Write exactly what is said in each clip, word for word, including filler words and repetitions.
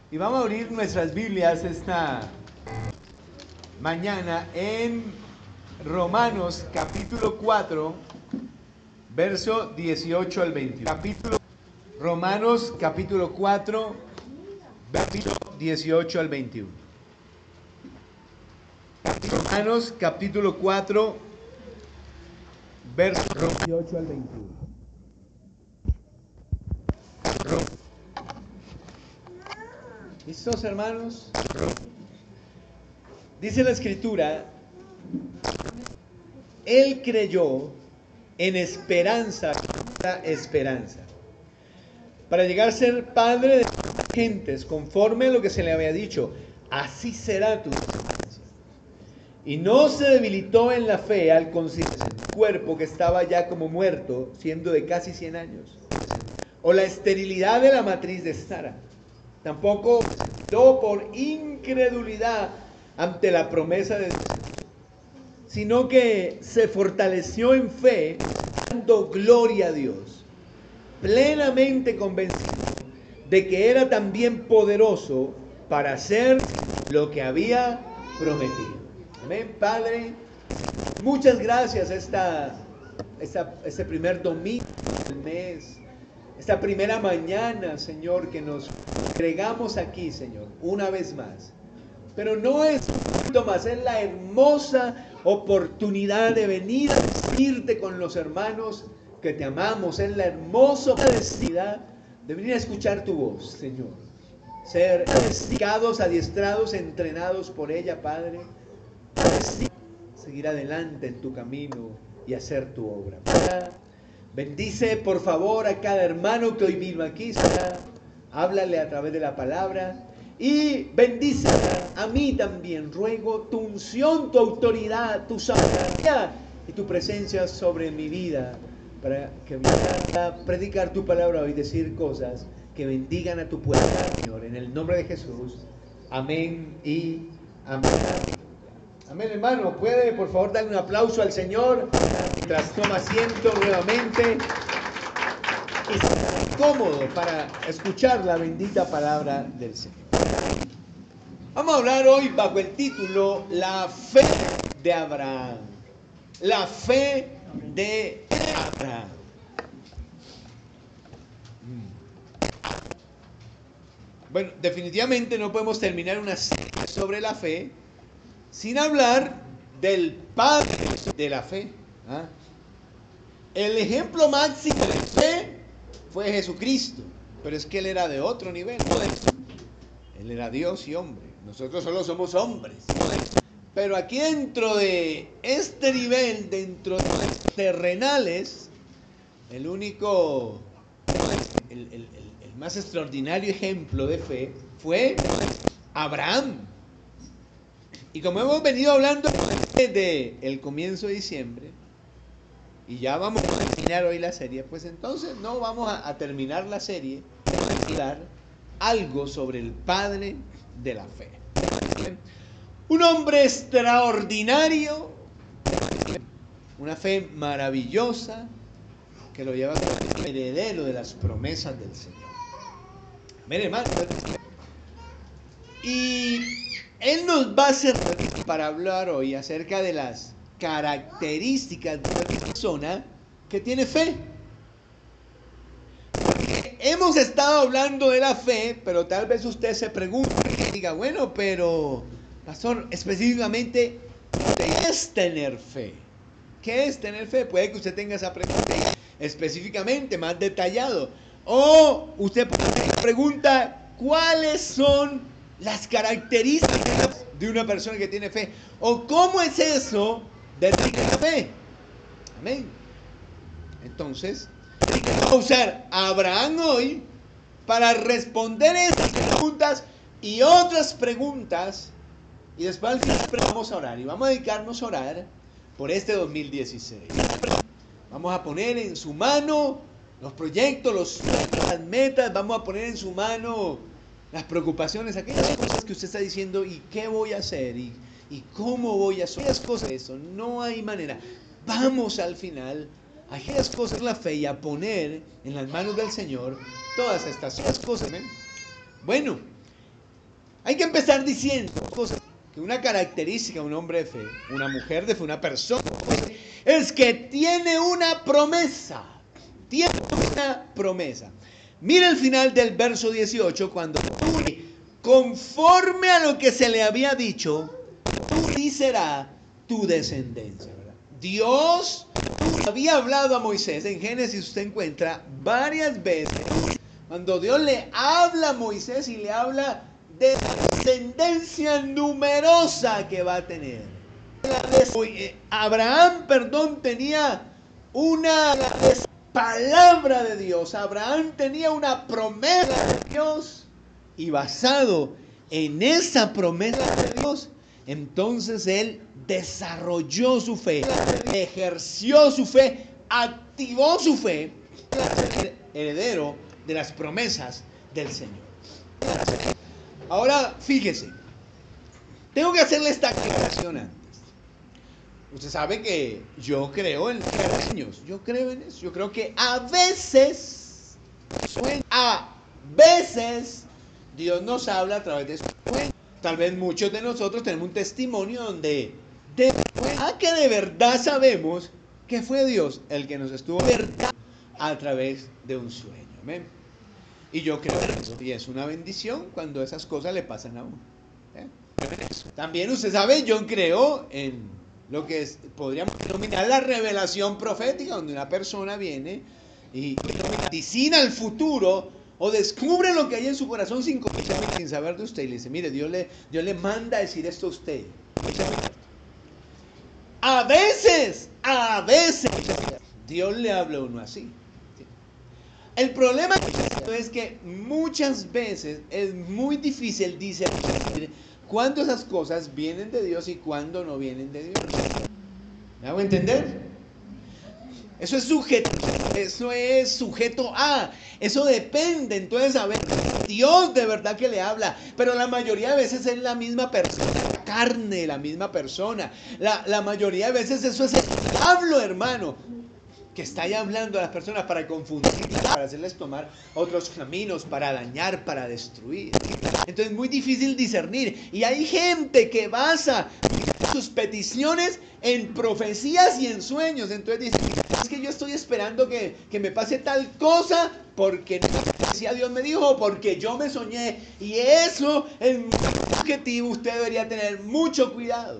Y vamos a abrir nuestras Biblias esta mañana en Romanos capítulo cuatro, verso dieciocho al veintiuno. Capítulo, Romanos capítulo cuatro, verso dieciocho al veintiuno. Romanos capítulo cuatro, verso dieciocho al veintiuno. ¿Listos, hermanos? Dice la Escritura: Él creyó en esperanza, esperanza, para llegar a ser padre de gentes, conforme a lo que se le había dicho: así será tu descendencia. Y no se debilitó en la fe al considerar su cuerpo, que estaba ya como muerto, siendo de casi cien años, o la esterilidad de la matriz de Sara. Tampoco dio por incredulidad ante la promesa de Dios, sino que se fortaleció en fe, dando gloria a Dios, plenamente convencido de que era también poderoso para hacer lo que había prometido. Amén. Padre, muchas gracias esta, esta, este primer domingo del mes, esta primera mañana, Señor, que nos entregamos aquí, Señor, una vez más. Pero no es un punto más, es la hermosa oportunidad de venir a decirte con los hermanos que te amamos. Es la hermosa necesidad de venir a escuchar tu voz, Señor. Ser dedicados, adiestrados, entrenados por ella, Padre. Seguir adelante en tu camino y hacer tu obra. Bendice, por favor, a cada hermano que hoy vino aquí. Háblale a través de la palabra. Y bendice a mí también. Ruego tu unción, tu autoridad, tu sabiduría y tu presencia sobre mi vida, para que pueda predicar tu palabra hoy, decir cosas que bendigan a tu pueblo, Señor. En el nombre de Jesús. Amén y amén. Amén, hermano. ¿Puede, por favor, darle un aplauso al Señor mientras toma asiento nuevamente y se cómodo para escuchar la bendita palabra del Señor? Vamos a hablar hoy bajo el título La fe de Abraham. La fe de Abraham. Bueno, definitivamente no podemos terminar una serie sobre la fe sin hablar del padre de la fe. ¿Ah? El ejemplo máximo de fe fue Jesucristo, pero es que Él era de otro nivel. Él era Dios y hombre. Nosotros solo somos hombres. Pero aquí dentro de este nivel, dentro de los terrenales, el único, el, el, el, el más extraordinario ejemplo de fe fue Abraham. Y como hemos venido hablando desde el comienzo de diciembre, y ya vamos a terminar hoy la serie, pues entonces no vamos a, a terminar la serie, vamos a hablar algo sobre el padre de la fe. Un hombre extraordinario, una fe maravillosa, que lo lleva como heredero de las promesas del Señor. Amén, hermano. Y Él nos va a servir para hablar hoy acerca de las características de una persona que tiene fe. Porque hemos estado hablando de la fe, pero tal vez usted se pregunte y diga: bueno, pero pastor, específicamente, ¿qué es tener fe? ¿Qué es tener fe? Puede que usted tenga esa pregunta específicamente, más detallado. O usted pregunta: ¿cuáles son las características de una persona que tiene fe? ¿O cómo es eso de tener fe? Amén. Entonces, vamos a usar a Abraham hoy para responder estas preguntas y otras preguntas. Y después al final vamos a orar. Y vamos a dedicarnos a orar por este dos mil dieciséis. Vamos a poner en su mano los proyectos, los, las metas. Vamos a poner en su mano las preocupaciones, aquellas cosas que usted está diciendo: ¿y qué voy a hacer? ¿Y, y cómo voy a hacer? Aquellas cosas de eso, no hay manera. Vamos al final a aquellas cosas de la fe y a poner en las manos del Señor todas estas cosas. ¿eh? Bueno, Hay que empezar diciendo que una característica de un hombre de fe, una mujer de fe, una persona de fe, es que tiene una promesa. Tiene una promesa. Mira el final del verso dieciocho, cuando conforme a lo que se le había dicho, tú será tu descendencia. ¿Verdad? Dios había hablado a Moisés. En Génesis usted encuentra varias veces cuando Dios le habla a Moisés y le habla de la descendencia numerosa que va a tener. Abraham, perdón, tenía una palabra de Dios. Abraham tenía una promesa de Dios. Y basado en esa promesa de Dios, entonces él desarrolló su fe, ejerció su fe, activó su fe, heredero de las promesas del Señor. Ahora, fíjese, tengo que hacerle esta aclaración antes. Usted sabe que yo creo en los sueños, yo creo en eso, yo creo que a veces, a veces, Dios nos habla a través de su sueños. Tal vez muchos de nosotros tenemos un testimonio donde de verdad que de verdad sabemos que fue Dios el que nos estuvo verdad a través de un sueño. ¿Ven? Y yo creo en eso. Y es una bendición cuando esas cosas le pasan a uno. ¿Eh? También usted sabe, yo creo en lo que es, podríamos denominar la revelación profética, donde una persona viene y, y vaticina el futuro o descubre lo que hay en su corazón sin, sin saber de usted. Y le dice, mire, Dios le, Dios le manda a decir esto a usted. A veces, a veces, Dios le habla a uno así. El problema es que muchas veces es muy difícil discernir cuándo esas cosas vienen de Dios y cuándo no vienen de Dios. ¿Me hago entender? Eso es sujeto, eso es sujeto a, eso depende. Entonces, a ver, Dios de verdad que le habla, pero la mayoría de veces es la misma persona, la carne, la misma persona. La, la mayoría de veces eso es el diablo, hermano, que está ahí hablando a las personas para confundirlas, para hacerles tomar otros caminos, para dañar, para destruir. Entonces es muy difícil discernir. Y hay gente que basa sus peticiones en profecías y en sueños. Entonces dice, es que yo estoy esperando que, que me pase tal cosa porque no, Dios me dijo, porque yo me soñé. Y eso es muy objetivo. Usted debería tener mucho cuidado.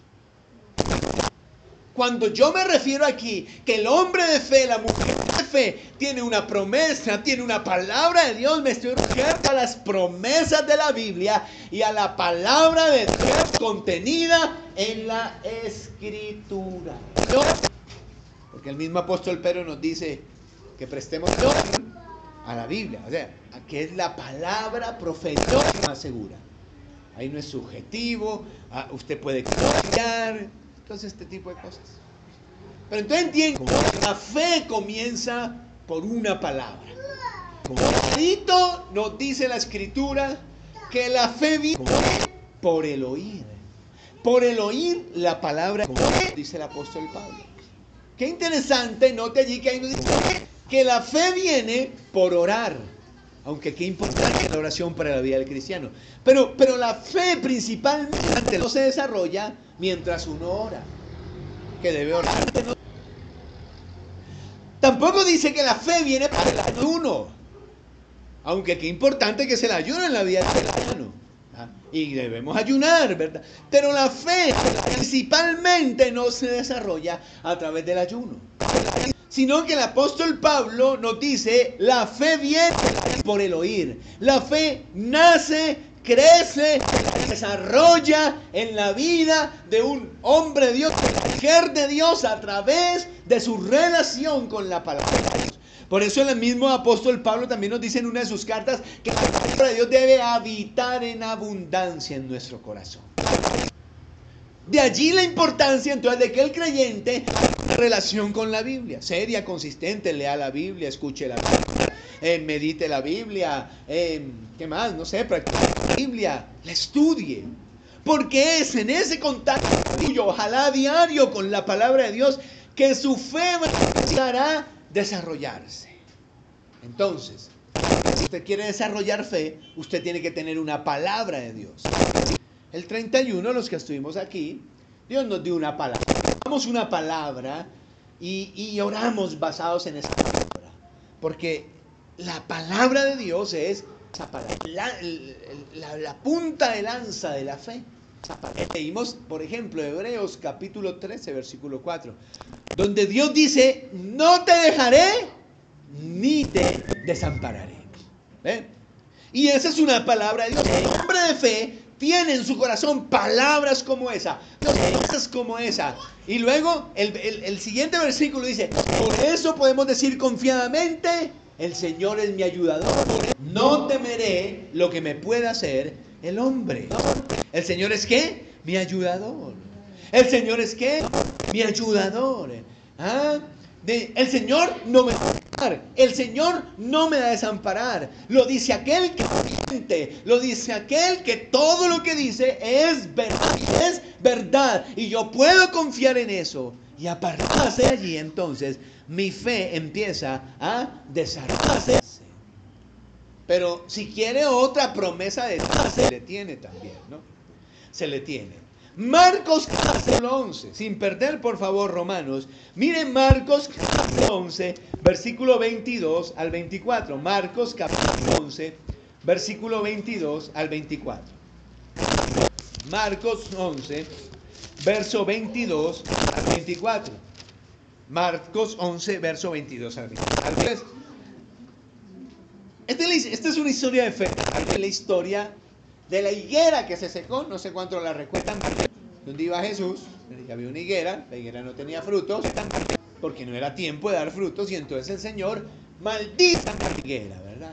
Cuando yo me refiero aquí que el hombre de fe, la mujer de fe, tiene una promesa, tiene una palabra de Dios, me estoy refiriendo a las promesas de la Biblia y a la palabra de Dios contenida en la Escritura. Porque el mismo apóstol Pedro nos dice que prestemos atención a la Biblia, o sea, a que es la palabra profética más segura. Ahí no es subjetivo, usted puede confiar. Entonces, este tipo de cosas. Pero entonces entiendo, la fe comienza por una palabra. Como clarito nos dice la Escritura que la fe viene por el oír. Por el oír la palabra, dice el apóstol Pablo. Qué interesante, note allí que ahí nos dice que la fe viene por orar. Aunque qué importante la oración para la vida del cristiano. Pero, pero la fe principalmente no se desarrolla mientras uno ora. Que debe orar. Tampoco dice que la fe viene para el ayuno. Aunque qué importante que es el ayuno en la vida del cristiano. ¿Ah? Y debemos ayunar, ¿verdad? Pero la fe principalmente no se desarrolla a través del ayuno. Sino que el apóstol Pablo nos dice, la fe viene por el oír. La fe nace, crece, desarrolla en la vida de un hombre de Dios, una mujer de Dios, a través de su relación con la palabra de Dios. Por eso el mismo apóstol Pablo también nos dice en una de sus cartas que la palabra de Dios debe habitar en abundancia en nuestro corazón. De allí la importancia entonces de que el creyente tenga una relación con la Biblia, seria, consistente, lea la Biblia, escuche la Biblia, eh, medite la Biblia, eh, ¿qué más? No sé, practique la Biblia, la estudie. Porque es en ese contacto tuyo, ojalá diario con la palabra de Dios, que su fe va a desarrollarse. Entonces, usted quiere desarrollar fe, usted tiene que tener una palabra de Dios. El treinta y uno, los que estuvimos aquí, Dios nos dio una palabra. Damos una palabra y, y oramos basados en esa palabra. Porque la palabra de Dios es esa palabra, la, la, la punta de lanza de la fe. Leímos, por ejemplo, Hebreos capítulo trece, versículo cuatro, donde Dios dice, no te dejaré ni te desampararé. ¿Ven? Y esa es una palabra de Dios. El hombre de fe tiene en su corazón palabras como esa, cosas como esa. Y luego el, el, el siguiente versículo dice, por eso podemos decir confiadamente, el Señor es mi ayudador, no temeré lo que me pueda hacer el hombre. ¿El Señor es qué? Mi ayudador. ¿El Señor es qué? Mi ayudador. ¿Ah? De, el Señor no me va a dejar. El Señor no me va a desamparar. Lo dice aquel que miente. Lo dice aquel que todo lo que dice es verdad. Es verdad. Y yo puedo confiar en eso. Y a partir de allí entonces mi fe empieza a desarrollarse. Pero si quiere otra promesa de Dios, se le tiene también, ¿no? Se le tiene. Marcos capítulo once, sin perder por favor Romanos, miren Marcos capítulo once, versículo veintidós al veinticuatro. Marcos capítulo once, versículo veintidós al veinticuatro. Marcos once, verso veintidós al veinticuatro. Marcos once, verso veintidós al veinticuatro. Esta es una historia de fe. Es la historia de la higuera que se secó. No sé cuánto la recuerdan. Donde iba Jesús, había una higuera. La higuera no tenía frutos porque no era tiempo de dar frutos. Y entonces el Señor maldice la higuera, ¿verdad?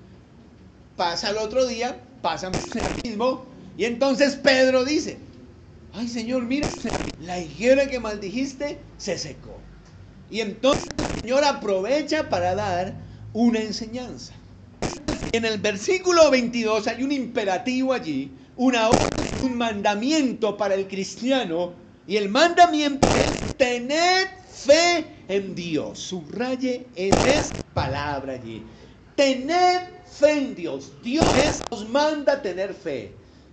Pasa el otro día, pasa el mismo. Y entonces Pedro dice, ay Señor, mira, la higuera que maldijiste se secó. Y entonces el Señor aprovecha para dar una enseñanza. En el versículo veintidós hay un imperativo allí, una orden, un mandamiento para el cristiano, y el mandamiento es tener fe en Dios. Subraye esa palabra allí. Tener fe en Dios. Dios nos manda tener fe.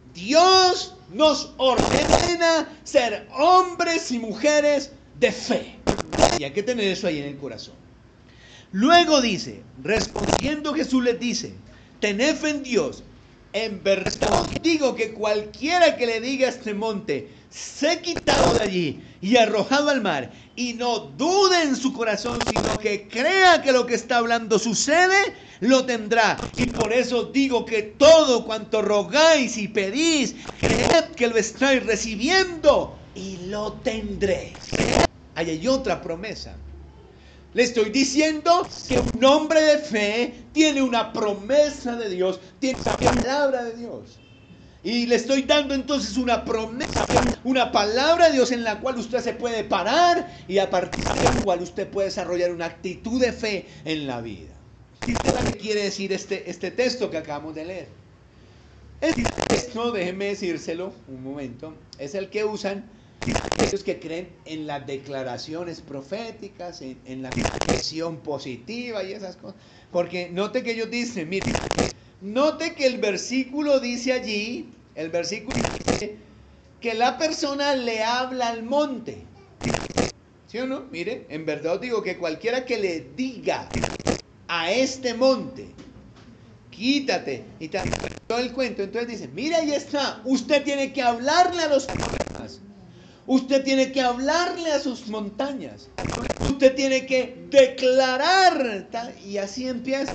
Dios nos ordena ser hombres y mujeres de fe. Y hay que tener eso ahí en el corazón. Luego dice, respondiendo Jesús les dice, tened fe en Dios. En verdad digo que cualquiera que le diga a este monte, sé quitado de allí y arrojado al mar, y no dude en su corazón, sino que crea que lo que está hablando sucede, lo tendrá. Y por eso digo que todo cuanto rogáis y pedís, creed que lo estáis recibiendo y lo tendréis. Ahí hay otra promesa. Le estoy diciendo que un hombre de fe tiene una promesa de Dios, tiene la palabra de Dios. Y le estoy dando entonces una promesa, una palabra de Dios en la cual usted se puede parar y a partir de la cual usted puede desarrollar una actitud de fe en la vida. ¿Qué quiere decir este, este texto que acabamos de leer? Este texto, déjenme decírselo un momento, es el que usan aquellos que creen en las declaraciones proféticas, en, en la expresión positiva y esas cosas. Porque note que ellos dicen, mire, note que el versículo dice allí, el versículo dice que la persona le habla al monte. ¿Sí o no? Mire, en verdad os digo que cualquiera que le diga a este monte, quítate, y todo el cuento, entonces dice, mira, ahí está, usted tiene que hablarle a los demás. Usted tiene que hablarle a sus montañas. Usted tiene que declarar. ¿Tal? Y así empieza.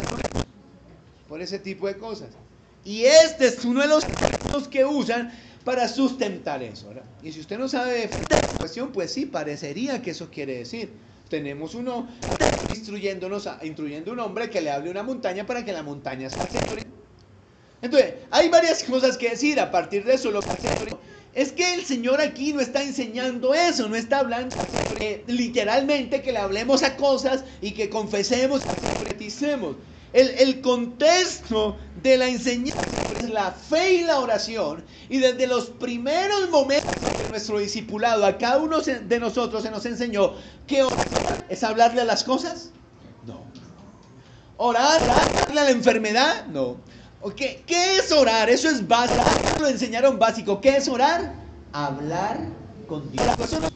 Por ese tipo de cosas. Y este es uno de los términos que usan para sustentar eso, ¿verdad? Y si usted no sabe de esta cuestión, pues sí, parecería que eso quiere decir. Tenemos uno instruyéndonos, a, instruyendo a un hombre que le hable a una montaña para que la montaña se acerque. Entonces, hay varias cosas que decir a partir de eso. Lo que es que el Señor aquí no está enseñando eso, no está hablando eh, literalmente que le hablemos a cosas y que confesemos, que profeticemos. El, el contexto de la enseñanza es la fe y la oración, y desde los primeros momentos de nuestro discipulado a cada uno de nosotros se nos enseñó que orar es hablarle a las cosas. No. ¿Orar? ¿Orarle a la enfermedad? No. ¿Qué, ¿Qué es orar? Eso es básico. Lo enseñaron básico. ¿Qué es orar? Hablar con Dios.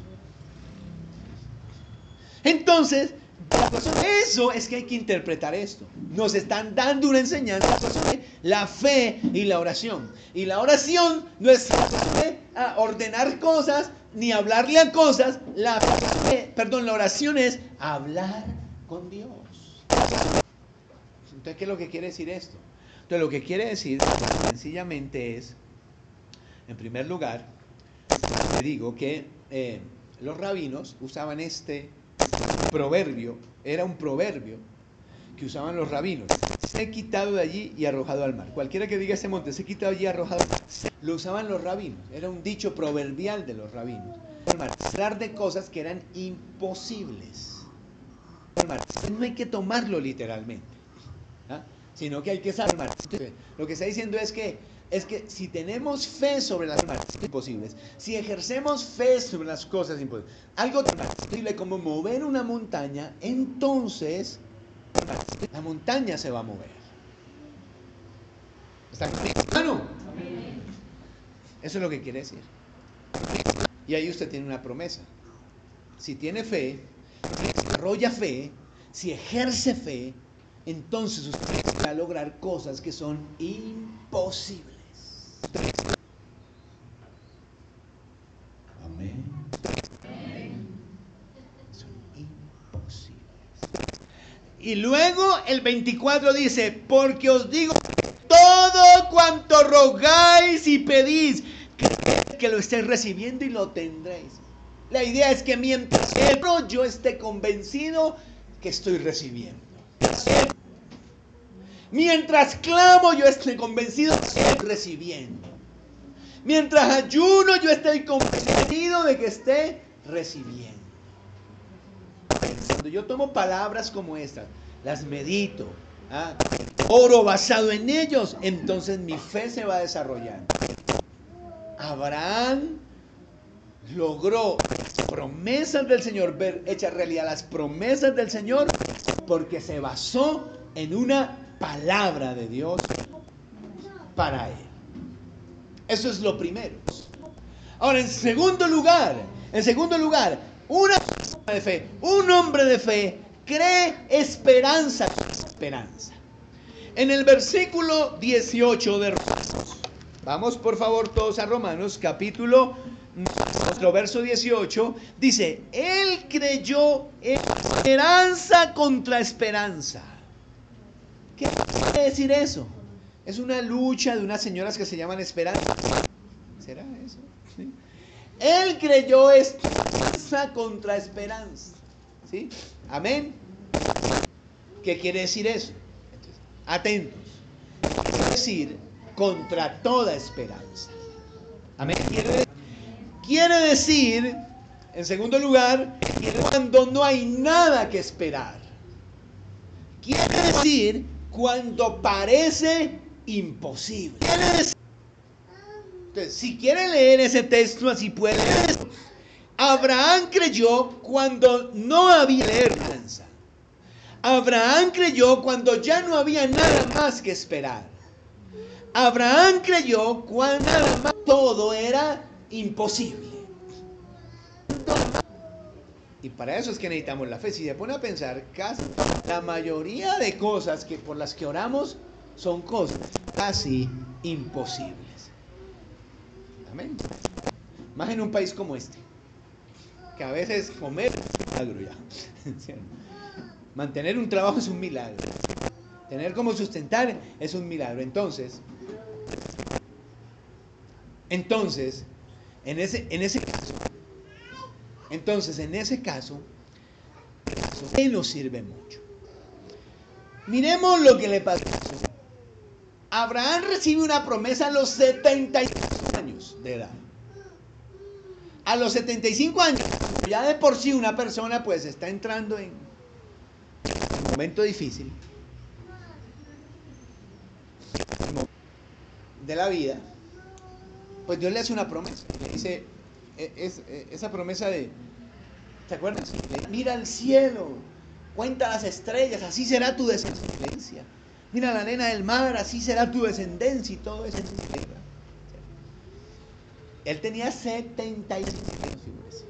Entonces, eso es que hay que interpretar esto. Nos están dando una enseñanza sobre la fe y la oración. Y la oración no es a ordenar cosas ni hablarle a cosas. La fe, perdón, la oración es hablar con Dios. Entonces, ¿qué es lo que quiere decir esto? Entonces, lo que quiere decir sencillamente es, en primer lugar, te digo que eh, los rabinos usaban este proverbio, era un proverbio que usaban los rabinos. Se ha quitado de allí y arrojado al mar. Cualquiera que diga ese monte, se ha quitado allí y arrojado al mar. Lo usaban los rabinos. Era un dicho proverbial de los rabinos. Hablar de cosas que eran imposibles. No hay que tomarlo literalmente, ¿ah? Sino que hay que saber. Lo que está diciendo es que es que si tenemos fe sobre las cosas imposibles, si ejercemos fe sobre las cosas imposibles, algo tan posible como mover una montaña, entonces la montaña se va a mover. ¿Está claro? Eso es lo que quiere decir. Y ahí usted tiene una promesa. Si tiene fe, si desarrolla fe, si ejerce fe, entonces usted va a lograr cosas que son imposibles. Amén. Son imposibles. Y luego el veinticuatro dice, porque os digo, todo cuanto rogáis y pedís, creed que lo estéis recibiendo y lo tendréis. La idea es que mientras yo esté convencido que estoy recibiendo. Mientras clamo, yo estoy convencido de que estoy recibiendo. Mientras ayuno, yo estoy convencido de que esté recibiendo. Cuando yo tomo palabras como estas, las medito, ¿ah? oro basado en ellos, entonces mi fe se va desarrollando. Abraham logró las promesas del Señor, ver hechas realidad las promesas del Señor, porque se basó en una palabra de Dios para él. Eso es lo primero. Ahora, en segundo lugar, en segundo lugar, una persona de fe, un hombre de fe cree esperanza, esperanza. En el versículo dieciocho de Romanos, vamos por favor todos a Romanos, capítulo, nuestro verso dieciocho, dice, él creyó esperanza contra esperanza. ¿Qué quiere decir eso? Es una lucha de unas señoras que se llaman Esperanza. ¿Será eso? ¿Sí? Él creyó esperanza contra esperanza. ¿Sí? Amén. ¿Qué quiere decir eso? Entonces, atentos. Quiere decir contra toda esperanza. Amén. Quiere, quiere decir, en segundo lugar, cuando no hay nada que esperar. Quiere decir cuando parece imposible. Entonces, si quiere leer ese texto, así puede leer. Abraham creyó cuando no había esperanza. Abraham creyó cuando ya no había nada más que esperar. Abraham creyó cuando nada más todo era imposible. Y para eso es que necesitamos la fe. Si se pone a pensar, casi la mayoría de cosas que por las que oramos son cosas casi imposibles. Amén. Más en un país como este, que a veces comer es un milagro ya. Mantener un trabajo es un milagro. Tener como sustentar es un milagro. Entonces, entonces, en ese, en ese caso, entonces en ese caso, Él nos sirve mucho. Miremos lo que le pasó. Abraham recibe una promesa a los setenta y cinco años de edad. A los setenta y cinco años, ya de por sí una persona pues está entrando en un momento difícil de la vida, pues Dios le hace una promesa. Le dice, es, es, esa promesa de, ¿te acuerdas? Mira al cielo, Cuenta las estrellas, así será tu descendencia. Mira la arena del mar, así será tu descendencia y todo eso. Él tenía setenta y cinco años, figúrese.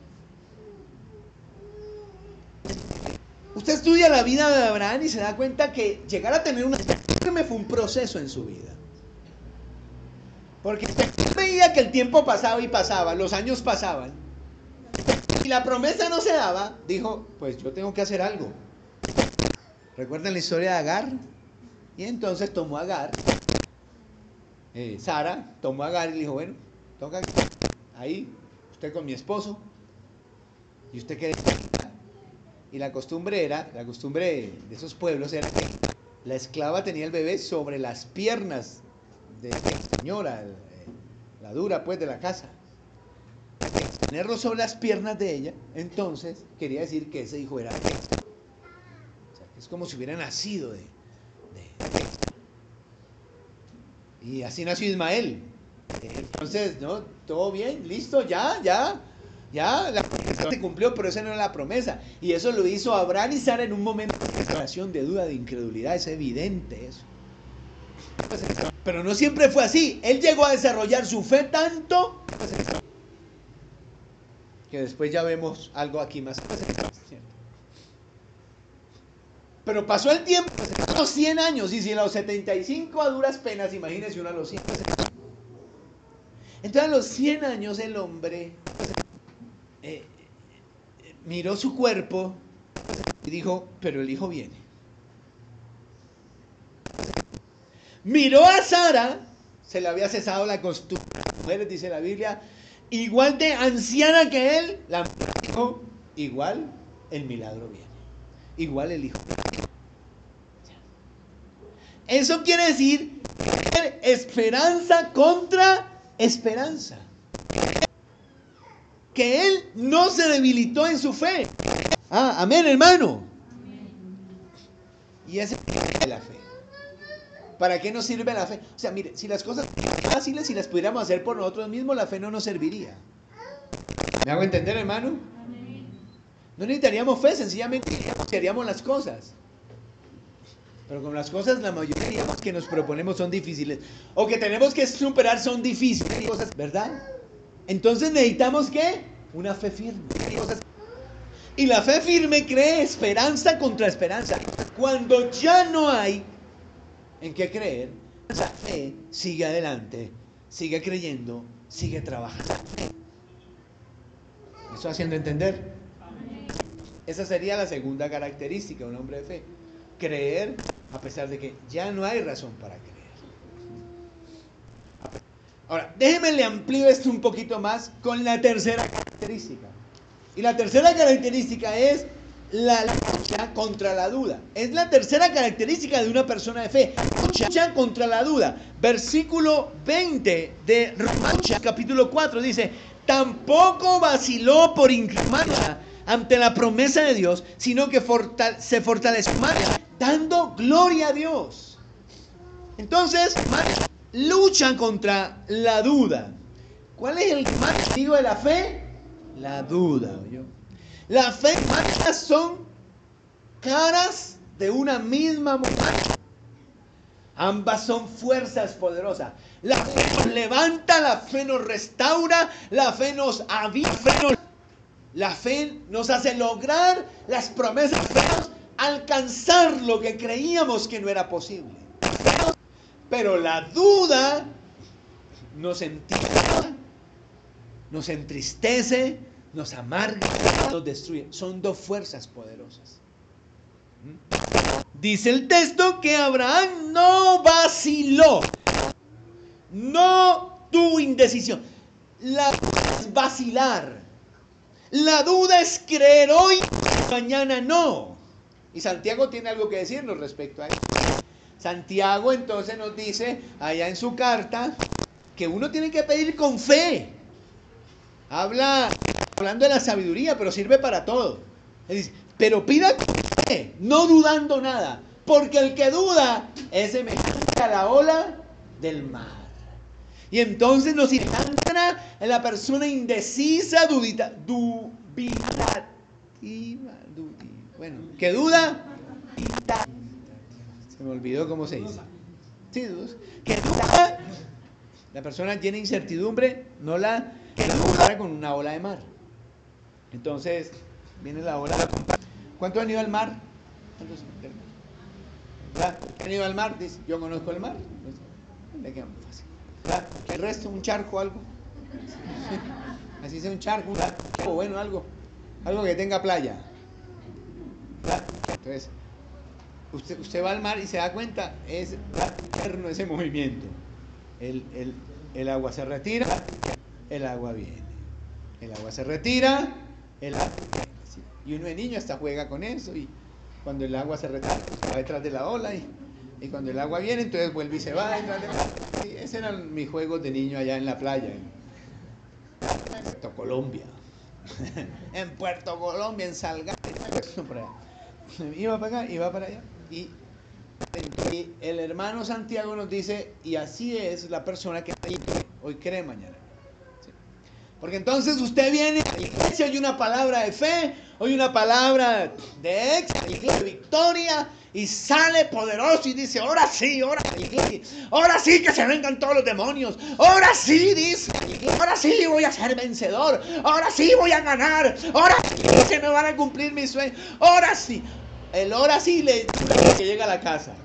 Usted estudia la vida de Abraham y se da cuenta que llegar a tener una firme fue un proceso en su vida. Porque veía que el tiempo pasaba y pasaba, los años pasaban, y la promesa no se daba, dijo, pues yo tengo que hacer algo. ¿Recuerdan la historia de Agar? Y entonces tomó a Agar, eh, Sara tomó a Agar y le dijo, bueno, toca ahí, usted con mi esposo, y usted qué. Y la costumbre era, la costumbre de esos pueblos era que la esclava tenía el bebé sobre las piernas de la señora, la dura pues de la casa. Tenerlo sobre las piernas de ella, entonces quería decir que ese hijo era de ella. O sea, es como si hubiera nacido de, de, de. Y así nació Ismael. Entonces, ¿no? Todo bien, listo, ya, ya. Ya, la promesa se cumplió, pero esa no era la promesa. Y eso lo hizo Abraham y Sara en un momento de desesperación, de duda, de incredulidad. Es evidente eso. Pero no siempre fue así. Él llegó a desarrollar su fe tanto que después ya vemos algo aquí más. Pero pasó el tiempo, a los cien años, y si a los setenta y cinco a duras penas, imagínense uno a los cien. Entonces a los cien años el hombre eh, eh, miró su cuerpo y dijo, pero el hijo viene. Miró a Sara, se le había cesado la costumbre, las mujeres, dice la Biblia, igual de anciana que él, la mujer dijo, igual el milagro viene, igual el hijo viene. Eso quiere decir esperanza contra esperanza. Que él no se debilitó en su fe. Ah, amén, hermano. Amén. Y esa es la fe. ¿Para qué nos sirve la fe? O sea, mire, si las cosas fueran fáciles, si las pudiéramos hacer por nosotros mismos, la fe no nos serviría. ¿Me hago entender, hermano? Amén. No necesitaríamos fe, sencillamente haríamos las cosas. Pero con las cosas, la mayoría que nos proponemos son difíciles. O que tenemos que superar son difíciles. ¿Verdad? Entonces necesitamos ¿qué? Una fe firme. Y la fe firme cree esperanza contra esperanza. Cuando ya no hay en qué creer, esa fe sigue adelante, sigue creyendo, sigue trabajando. ¿Me estoy haciendo entender? Esa sería la segunda característica de un hombre de fe. Creer a pesar de que ya no hay razón para creer. Ahora, déjenme le amplío esto un poquito más con la tercera característica. Y la tercera característica es la lucha contra la duda. Es la tercera característica de una persona de fe. Lucha contra la duda. Versículo veinte de Romanos capítulo cuatro dice, tampoco vaciló por inclinarse ante la promesa de Dios, sino que fortale- se fortaleció más, dando gloria a Dios. Entonces, luchan contra la duda. ¿Cuál es el más enemigo de la fe? La duda. ¿Oyó? La fe y la duda son caras de una misma moneda. Ambas son fuerzas poderosas. La fe nos levanta, la fe nos restaura, la fe nos aviva, la fe nos hace lograr las promesas, alcanzar lo que creíamos que no era posible. Pero la duda nos entiende, nos entristece, nos amarga, nos destruye. Son dos fuerzas poderosas. Dice el texto que Abraham no vaciló, no tuvo indecisión. La duda es vacilar. La duda es creer hoy, mañana no. Y Santiago tiene algo que decirnos respecto a eso. Santiago entonces nos dice allá en su carta que uno tiene que pedir con fe. Habla hablando de la sabiduría, pero sirve para todo. Él dice, pero pida con fe, no dudando nada, porque el que duda es semejante a la ola del mar. Y entonces nos encuentra en la persona indecisa, dudita, dubitativa, dudita. Bueno, ¿qué duda? Se me olvidó cómo se dice. Sí, dudas. ¿Qué duda? La persona tiene incertidumbre, no la, la compara con una ola de mar. Entonces, viene la ola. ¿Cuántos han ido al mar? ¿Cuántos han ido al mar? Dice, yo conozco el mar. Le queda muy fácil. El resto, un charco, algo. Así sea un charco, un charco, bueno, algo. Algo que tenga playa. Entonces, usted, usted va al mar y se da cuenta, es eterno ese movimiento. El, el, el agua se retira, el agua viene. El agua se retira, el agua viene. Y uno de niño hasta juega con eso. Y cuando el agua se retira, pues va detrás de la ola. Y, y cuando el agua viene, entonces vuelve y se va detrás de la ola. Y ese eran mis juegos de niño allá en la playa. En Puerto Colombia. En Puerto Colombia, en Salgar. Iba para acá, iba para allá. Y, y el hermano Santiago nos dice, y así es la persona que hoy cree mañana. ¿Sí? Porque entonces usted viene a la iglesia, oye una palabra de fe, oye una palabra de éxito, de victoria, y sale poderoso y dice, ahora sí, ahora sí, ahora sí que se vengan todos los demonios, ahora sí, dice, ahora sí voy a ser vencedor, ahora sí voy a ganar, ahora sí se me van a cumplir mis sueños, ahora sí. El ahora sí le que llega a la casa.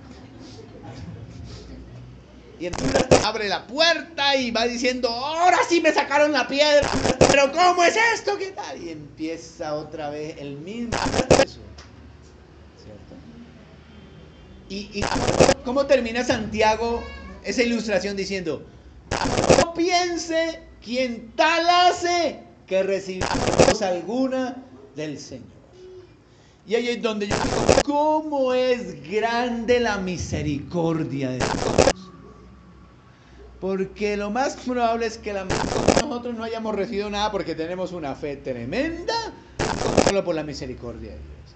Y entonces abre la puerta y va diciendo, ahora sí me sacaron la piedra, pero ¿cómo es esto? ¿Qué tal? Y empieza otra vez el mismo proceso. ¿Cierto? Y, y ¿cómo termina Santiago esa ilustración diciendo, no piense quien tal hace que recibirá cosa alguna del Señor? Y ahí es donde yo digo, ¿cómo es grande la misericordia de Dios? Porque lo más probable es que la nosotros no hayamos recibido nada porque tenemos una fe tremenda, solo por la misericordia de Dios.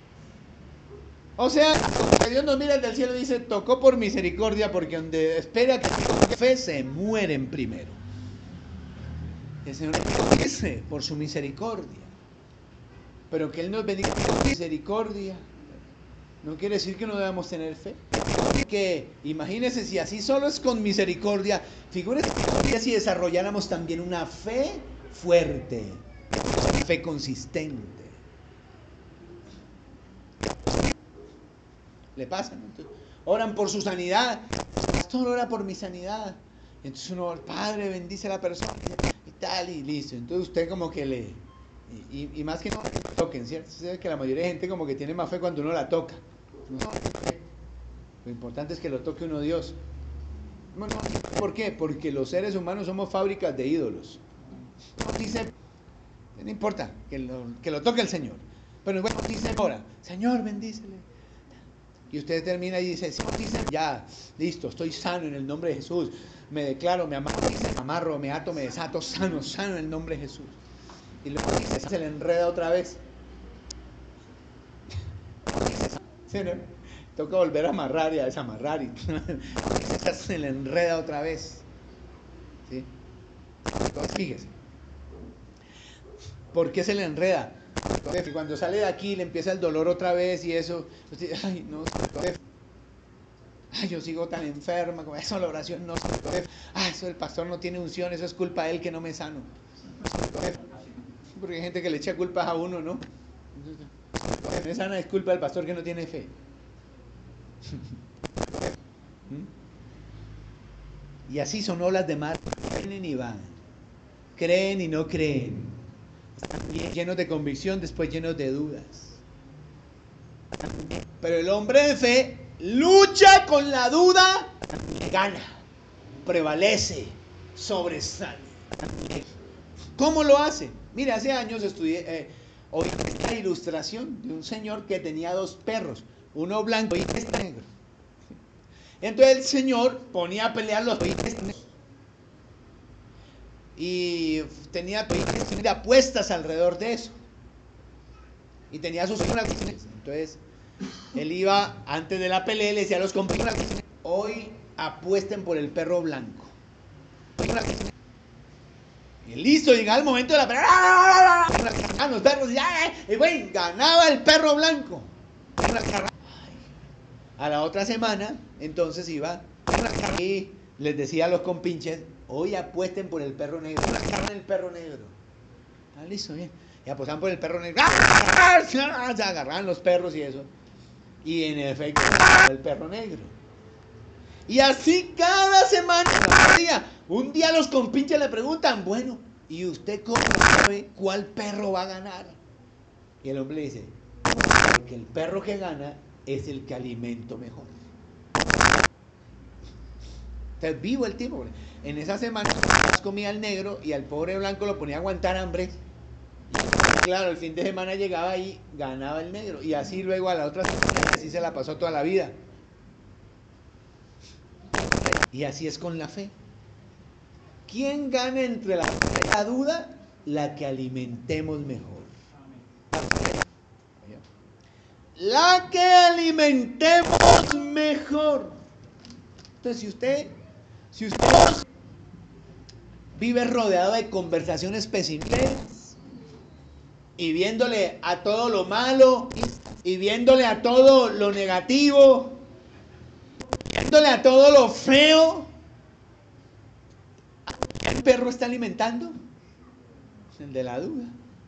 O sea, que Dios nos mira desde el cielo y dice, tocó por misericordia, porque donde espera que tenga fe se mueren primero. El Señor dice por su misericordia. Pero que Él nos bendiga con misericordia no quiere decir que no debamos tener fe. Que imagínense si así solo es con misericordia, figúrense si desarrolláramos también una fe fuerte, una fe consistente. ¿Le pasa? ¿No? Oran por su sanidad, el pastor ora por mi sanidad. Entonces uno, Padre, bendice a la persona y tal, y listo. Entonces usted como que le... Y, y, y más que no toquen, ¿cierto? Sé que la mayoría de gente como que tiene más fe cuando uno la toca. No, lo importante es que lo toque uno Dios. No, no, ¿por qué? Porque los seres humanos somos fábricas de ídolos. Dice, no importa, que lo, que lo toque el Señor. Pero bueno, dice ahora, Señor, bendícele. Y usted termina y dice, dice, ya, listo, estoy sano en el nombre de Jesús. Me declaro, me amarro, me amarro, me ato, me desato, sano, sano en el nombre de Jesús. Y luego dice, se le enreda otra vez. ¿Sí, no? Toca volver a amarrar y a desamarrar. Y se le enreda otra vez. ¿Sí? Entonces, fíjese. ¿Por qué se le enreda? Entonces, cuando sale de aquí le empieza el dolor otra vez y eso. Usted, ay, no. Entonces, ay, yo sigo tan enferma. Como eso, la oración no. Entonces, ay, eso el pastor no tiene unción. Eso es culpa de él que no me sano. Entonces, porque hay gente que le echa culpas a uno, ¿no? No es sana, es culpa del pastor que no tiene fe. Y así son olas de mar, vienen y van, creen y no creen, están llenos de convicción, después llenos de dudas. Pero el hombre de fe lucha con la duda, gana, prevalece, sobresale. ¿Cómo lo hace? Mira, hace años estudié, eh, oí esta ilustración de un señor que tenía dos perros, uno blanco y este negro. Entonces el señor ponía a pelear los perros y tenía de apuestas alrededor de eso. Y tenía sus entonces él iba antes de la pelea y le decía a los compañeros, hoy apuesten por el perro blanco. Y listo, llegaba el momento de la pelea. Los perros, y güey, ganaba el perro blanco. A la otra semana, entonces iba y les decía a los compinches, hoy apuesten por el perro negro. El perro negro. Ah, listo, bien. Y apostaban por el perro negro. Se agarraban los perros y eso. Y en efecto, el perro negro. Y así cada semana, cada día. Un día los compinches le preguntan, bueno, ¿y usted cómo sabe cuál perro va a ganar? Y el hombre le dice, porque el perro que gana es el que alimento mejor. Entonces, vivo el tipo. En esa semana comía al negro y al pobre blanco lo ponía a aguantar hambre. Y claro, el fin de semana llegaba y ganaba el negro. Y así luego a la otra semana, así se la pasó toda la vida. Y así es con la fe. ¿Quién gana entre la fe y la duda? La que alimentemos mejor. La que alimentemos mejor. Entonces, si usted, si usted vive rodeado de conversaciones pesimistas y viéndole a todo lo malo y viéndole a todo lo negativo, viéndole a todo lo feo, ¿qué perro está alimentando? El de la duda.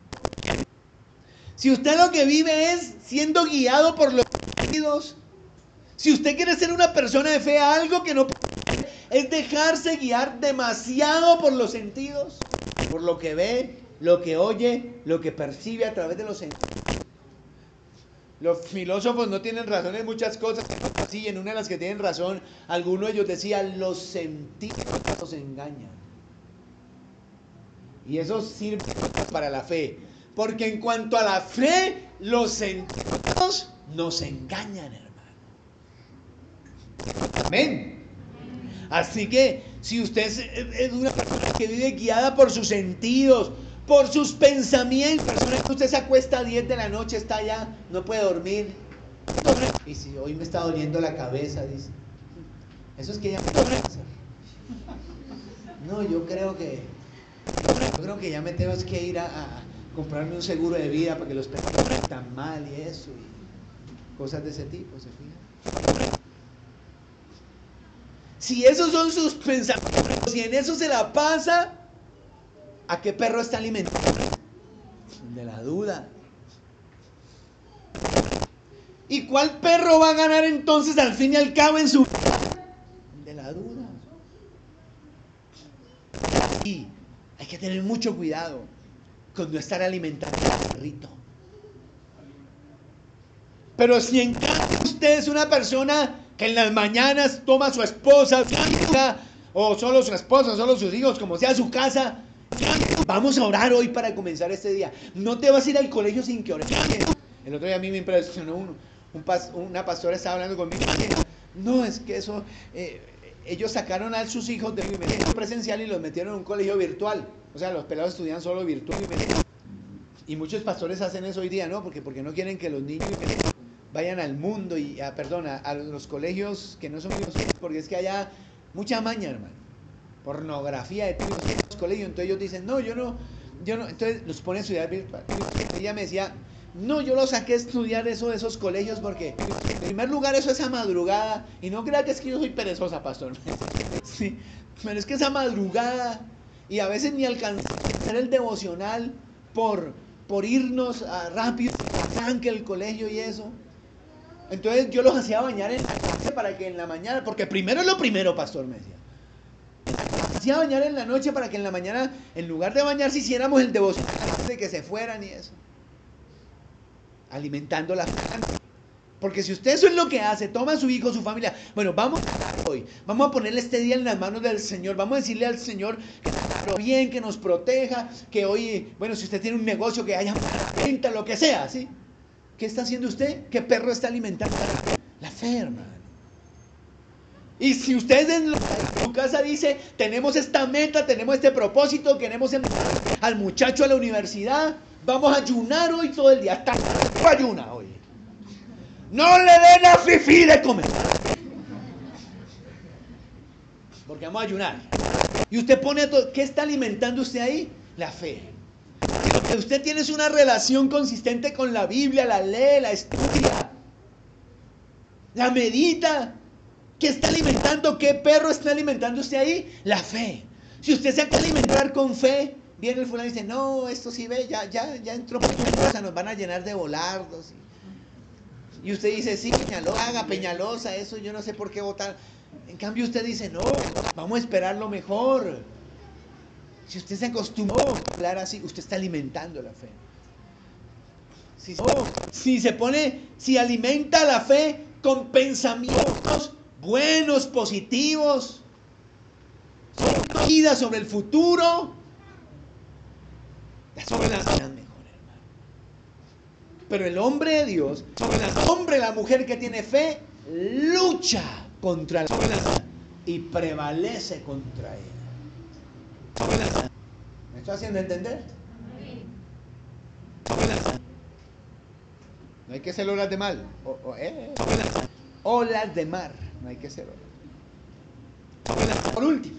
Si usted lo que vive es siendo guiado por los sentidos, si usted quiere ser una persona de fe, algo que no puede es dejarse guiar demasiado por los sentidos, por lo que ve, lo que oye, lo que percibe a través de los sentidos. Los filósofos no tienen razón en muchas cosas, sí, en una de las que tienen razón, alguno de ellos decía, los sentidos nos engañan. Y eso sirve para la fe. Porque en cuanto a la fe, los sentidos nos engañan, hermano. Amén. Así que, si usted es una persona que vive guiada por sus sentidos, por sus pensamientos, persona que usted se acuesta a diez de la noche, está allá, no puede dormir. Y si hoy me está doliendo la cabeza, dice. Eso es que ya me puede hacer. No, yo creo que, yo creo que ya me tengo que ir a... a comprarme un seguro de vida para que los perros no estén mal y eso, y cosas de ese tipo, ¿se fijan? Si esos son sus pensamientos, si en eso se la pasa, ¿a qué perro está alimentando? De la duda. ¿Y cuál perro va a ganar entonces al fin y al cabo en su vida? De la duda. Y hay que tener mucho cuidado con no estar alimentando al perrito. Pero si en cambio usted es una persona que en las mañanas toma a su esposa, su hija, o solo su esposa, solo sus hijos, como sea su casa, vamos a orar hoy para comenzar este día. No te vas a ir al colegio sin que ores. El otro día a mí me impresionó uno, un pas, una pastora estaba hablando conmigo. No, es que eso, eh, ellos sacaron a sus hijos de presencial y los metieron en un colegio virtual. O sea, los pelados estudian solo virtual. Y muchos pastores hacen eso hoy día, ¿no? Porque, porque no quieren que los niños vayan al mundo y, a, perdón, a, a los colegios que no son hijos, porque es que haya mucha maña, hermano. Pornografía de todos los colegios. Entonces ellos dicen, no, yo no, yo no. Entonces los ponen a estudiar virtual. Ella me decía, no, yo lo saqué a estudiar eso de esos colegios porque, en primer lugar, eso es a madrugada. Y no crea que es que yo soy perezosa, pastor. Sí, pero es que esa madrugada, y a veces ni alcanzar a hacer el devocional por, por irnos a rápido, arranque el colegio y eso. Entonces yo los hacía bañar en la noche para que en la mañana, porque primero es lo primero, pastor, me decía. Los hacía bañar en la noche para que en la mañana, en lugar de bañarse, hiciéramos el devocional de que se fueran y eso. Alimentando la fe. Porque si usted eso es lo que hace, toma a su hijo, su familia, bueno, vamos a hoy, vamos a ponerle este día en las manos del Señor, vamos a decirle al Señor que nos haga bien, que nos proteja, que hoy, bueno, si usted tiene un negocio, que haya venta, lo que sea, ¿sí? ¿Qué está haciendo usted? ¿Qué perro está alimentando? La fe, hermano. Y si usted en su casa dice, tenemos esta meta, tenemos este propósito, queremos enviar al muchacho a la universidad, vamos a ayunar hoy todo el día, hasta ayuna hoy. No le den a fifí de comer. porque vamos a ayunar. Y usted pone todo, ¿qué está alimentando usted ahí? La fe. Si usted tiene una relación consistente con la Biblia, la lee, la estudia, la medita, ¿qué está alimentando? ¿Qué perro está alimentando usted ahí? La fe. Si usted se acaba de alimentar con fe, viene el fulano y dice, no, esto sí ve, ya, ya, ya entró Peñalosa, nos van a llenar de volardos. Y usted dice, sí, Peñalosa, haga Peñalosa, eso yo no sé por qué votar. En cambio usted dice, no, vamos a esperar lo mejor. Si usted se acostumbró a hablar así, usted está alimentando la fe. Si, oh, si se pone, si alimenta la fe con pensamientos buenos, positivos, sobre vida, sobre el futuro, las obras serán mejor, hermano. Pero el hombre de Dios, el hombre, la mujer que tiene fe, lucha contra la obra y prevalece contra ella. ¿Me estoy haciendo entender? No hay que ser olas de mal. O, o, eh, olas de mar. No hay que ser olas. Por último,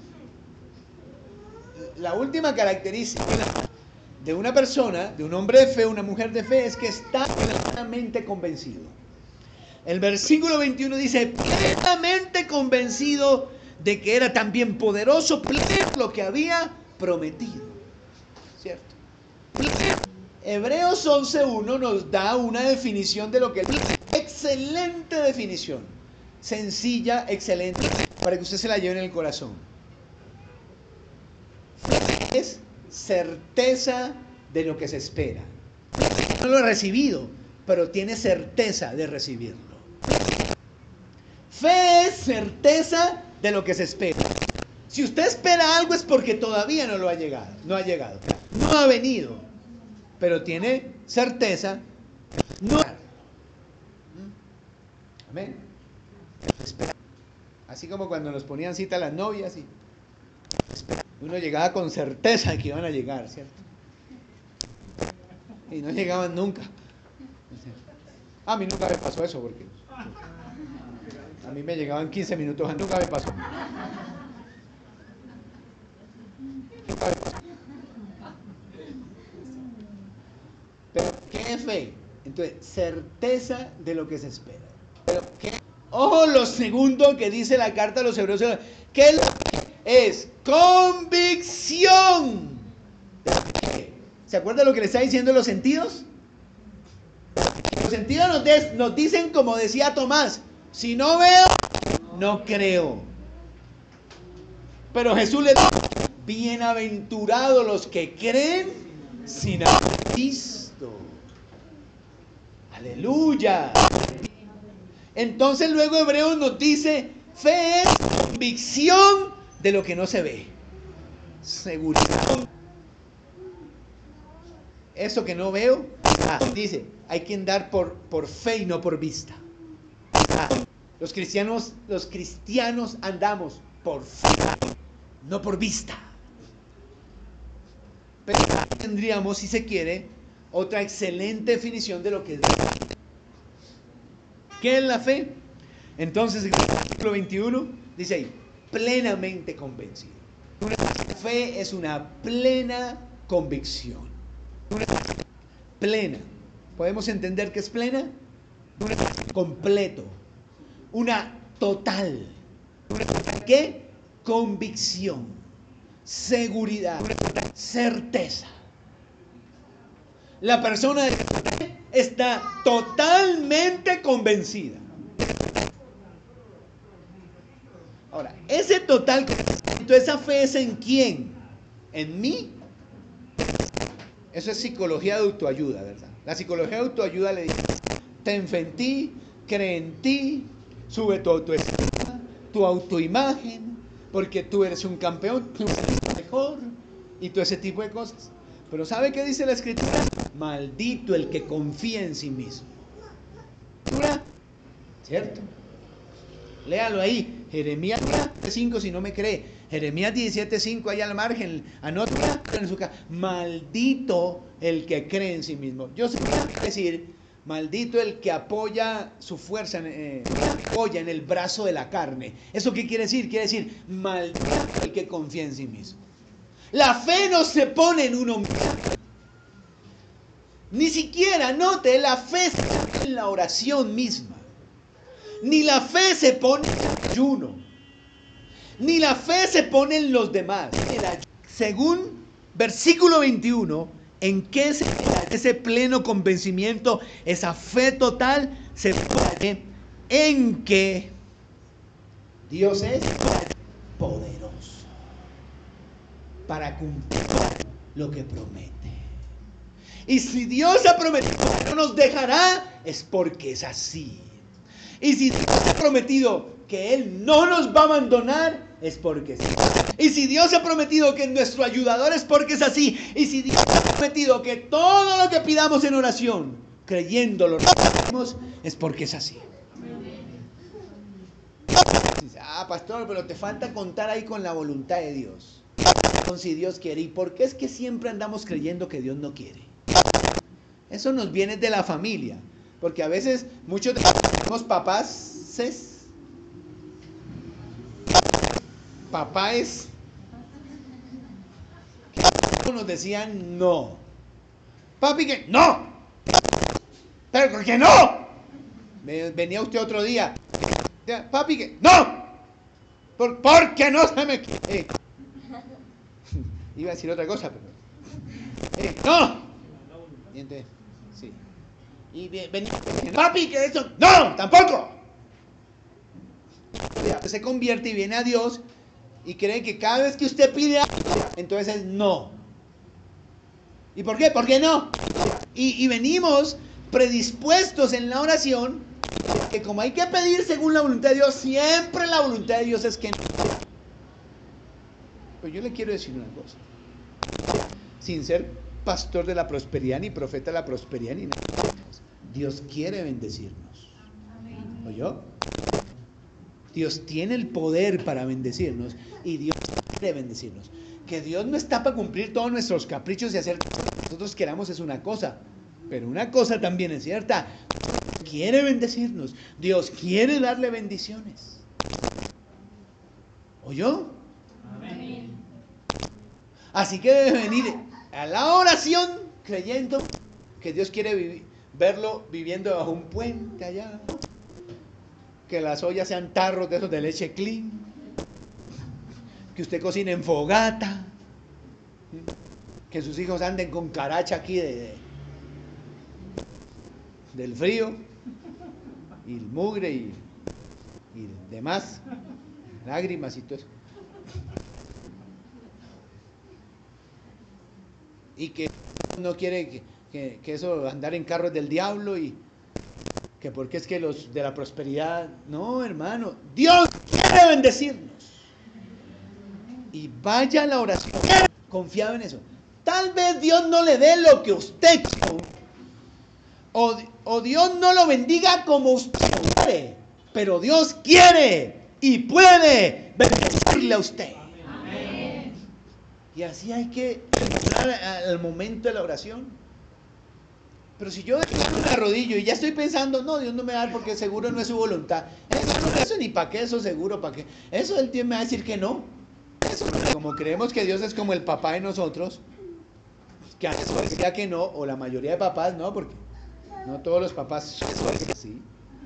la última característica de una persona, de un hombre de fe, una mujer de fe, es que está plenamente convencido. El versículo veintiuno dice, plenamente convencido de que era también poderoso, pleno lo que había prometido. ¿Cierto? Hebreos once uno nos da una definición de lo que es. Excelente definición. Sencilla, excelente, para que usted se la lleve en el corazón. Fe es certeza de lo que se espera. No lo he recibido, pero tiene certeza de recibirlo. Fe es certeza de lo que se espera. Si usted espera algo es porque todavía no lo ha llegado, no ha llegado, no ha venido, pero tiene certeza. No. Amén. Así como cuando nos ponían cita a las novias y uno llegaba con certeza de que iban a llegar, ¿cierto? Y no llegaban nunca. A mí nunca me pasó eso porque a mí me llegaban quince minutos, nunca me pasó. Nunca me pasó. Pero ¿qué es fe? Entonces, certeza de lo que se espera. Pero ¿qué? Ojo, lo segundo que dice la carta a los Hebreos, ¿qué es la fe? Es convicción. ¿Se acuerda lo que le está diciendo los sentidos? Los sentidos nos, des, nos dicen, como decía Tomás, si no veo, no creo. Pero Jesús le dijo, bienaventurados los que creen sin haber visto. Aleluya. Entonces luego Hebreos nos dice, fe es convicción de lo que no se ve. Seguridad. Eso que no veo, ah, dice, hay que andar por, por fe y no por vista. Ah, los cristianos, los cristianos andamos por fe, no por vista. Pero tendríamos, si se quiere, otra excelente definición de lo que es la fe. ¿Qué es la fe? Entonces, en el versículo veintiuno dice ahí, plenamente convencido. Una fe es una plena convicción. Una plena. ¿Podemos entender qué es plena? Una completo. Una total. Una ¿qué? Convicción. Seguridad. Certeza. La persona de fe está totalmente convencida. Ahora, ese total convencimiento, esa fe es en quién? ¿En mí? Eso es psicología de autoayuda, ¿verdad? La psicología de autoayuda le dice, ten fe en ti, cree en ti, sube tu autoestima, tu autoimagen, porque tú eres un campeón, tú eres el mejor, y todo ese tipo de cosas. Pero ¿sabe qué dice la Escritura? Maldito el que confía en sí mismo. ¿Cierto? Léalo ahí, Jeremías cinco si no me cree. Jeremías diecisiete cinco ahí al margen, anota en su casa. Maldito el que cree en sí mismo. Yo sé decir, Maldito el que apoya su fuerza, eh, apoya en el brazo de la carne. ¿Eso qué quiere decir? Quiere decir, maldito el que confía en sí mismo. La fe no se pone en uno mismo. Ni siquiera, note, la fe se pone en la oración misma. Ni la fe se pone en el ayuno. Ni la fe se pone en los demás. Según versículo veintiuno, ¿en qué se ese pleno convencimiento, esa fe total? Se pone en que Dios es poderoso para cumplir lo que promete. Y si Dios ha prometido que no nos dejará, es porque es así. Y si Dios ha prometido que Él no nos va a abandonar, es porque es así. Y si Dios ha prometido que es nuestro ayudador, es porque es así. Y si Dios ha prometido que todo lo que pidamos en oración, creyéndolo, es porque es así. Ah, pastor, pero te falta contar ahí con la voluntad de Dios. Con si Dios quiere. ¿Y por qué es que siempre andamos creyendo que Dios no quiere? Eso nos viene de la familia. Porque a veces muchos de los papás papá es nos decían no. Papi que no. Pero ¿por qué no? Venía usted otro día. Papi que no. ¿Por, ¿por qué no se me eh. Iba a decir otra cosa, pero eh, no. Y entonces, sí. Y venía papi que eso no, tampoco. Se convierte y viene a Dios y cree que cada vez que usted pide algo, entonces es no. ¿Y por qué? ¿Por qué no? Y, y venimos predispuestos en la oración que como hay que pedir según la voluntad de Dios, siempre la voluntad de Dios es que no. Pues yo le quiero decir una cosa. Sin ser pastor de la prosperidad, ni profeta de la prosperidad, ni nada. Dios quiere bendecirnos. ¿Oyó? Dios tiene el poder para bendecirnos y Dios quiere bendecirnos. Que Dios no está para cumplir todos nuestros caprichos y hacer lo que nosotros queramos es una cosa. Pero una cosa también es cierta. Dios quiere bendecirnos. Dios quiere darle bendiciones. ¿Oyó? Amén. Así que debe venir a la oración creyendo que Dios quiere vivir, verlo viviendo bajo un puente allá. Que las ollas sean tarros de esos de leche clean. Que usted cocine en fogata. Que sus hijos anden con caracha aquí de, de del frío. Y el mugre y, y demás. Lágrimas y todo eso. Y que no quiere que, que, que eso andar en carros del diablo y que porque es que los de la prosperidad, no, hermano, Dios quiere bendecirnos. Y vaya a la oración, confiado en eso. Tal vez Dios no le dé lo que usted quiere, o, o Dios no lo bendiga como usted quiere, pero Dios quiere y puede bendecirle a usted. Amén. Y así hay que entrar al momento de la oración. Pero si yo me arrodillo y ya estoy pensando, no, Dios no me va a dar porque seguro no es su voluntad. Eso, no, eso ni para qué, eso seguro para qué. Eso el Dios me va a decir que no. Eso, como creemos que Dios es como el papá de nosotros, que a veces decía que no, o la mayoría de papás no, porque no todos los papás son así.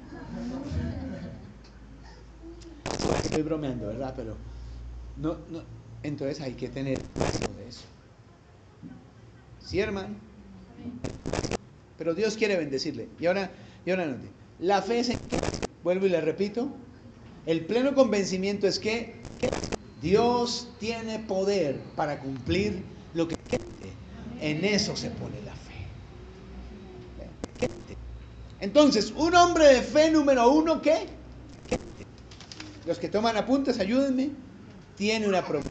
Estoy bromeando, ¿verdad? Pero no, no. Entonces hay que tener cuidado de eso. ¿Sí, hermano? Pero Dios quiere bendecirle. Y ahora, y ahora note. La fe es en que, vuelvo y le repito, el pleno convencimiento es que Dios tiene poder para cumplir lo que quiere. En eso se pone la fe. Entonces, un hombre de fe número uno, ¿qué? Los que toman apuntes, ayúdenme. Tiene una promesa.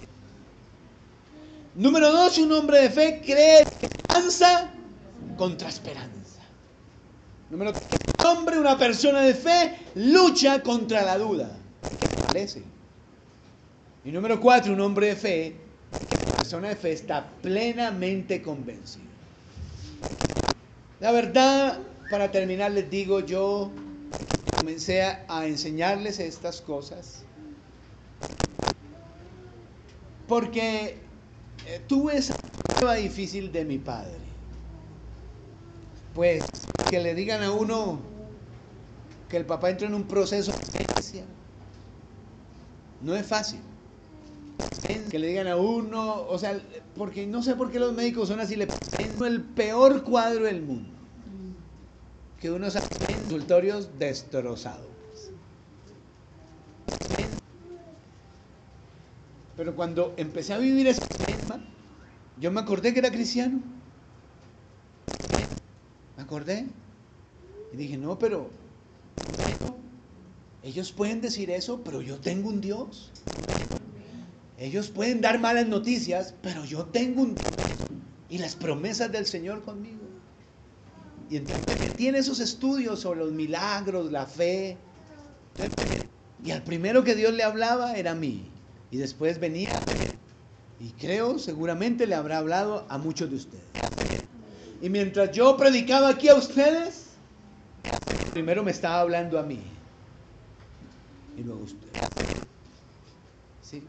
Número dos, un hombre de fe cree esperanza contra esperanza. Número tres, un hombre, una persona de fe lucha contra la duda. ¿Qué parece? Y número cuatro, un hombre de fe, una persona de fe está plenamente convencido. La verdad, para terminar les digo, yo comencé a, a enseñarles estas cosas porque eh, tuve esa prueba difícil de mi padre. Pues que le digan a uno que el papá entra en un proceso de demencia no es fácil. Que le digan a uno, o sea, porque no sé por qué los médicos son así, le ponen el peor cuadro del mundo. Que uno sale en consultorios destrozado. Pero cuando empecé a vivir ese tema, yo me acordé que era cristiano. Me acordé. Y dije, no, pero ellos pueden decir eso, pero yo tengo un Dios. Ellos pueden dar malas noticias, pero yo tengo un Dios. Y las promesas del Señor conmigo. Y entonces tiene esos estudios sobre los milagros, la fe. Y al primero que Dios le hablaba era a mí. Y después venía, y creo seguramente le habrá hablado a muchos de ustedes. Y mientras yo predicaba aquí a ustedes, primero me estaba hablando a mí. Y luego a ustedes. ¿Sí?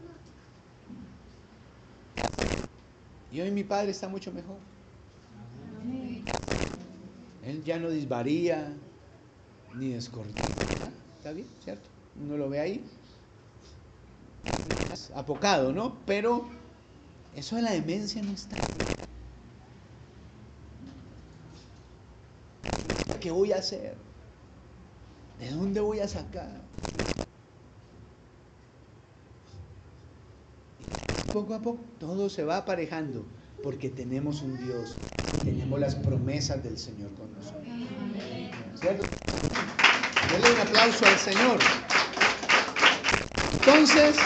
Y hoy mi padre está mucho mejor. Él ya no disvaría, ni descoordina. ¿Está bien? ¿Cierto? Uno lo ve ahí. Apocado, ¿no? Pero eso de la demencia no está. ¿Qué voy a hacer? ¿De dónde voy a sacar? Y poco a poco todo se va aparejando porque tenemos un Dios, tenemos las promesas del Señor con nosotros. ¿Cierto? Denle un aplauso al Señor. Entonces,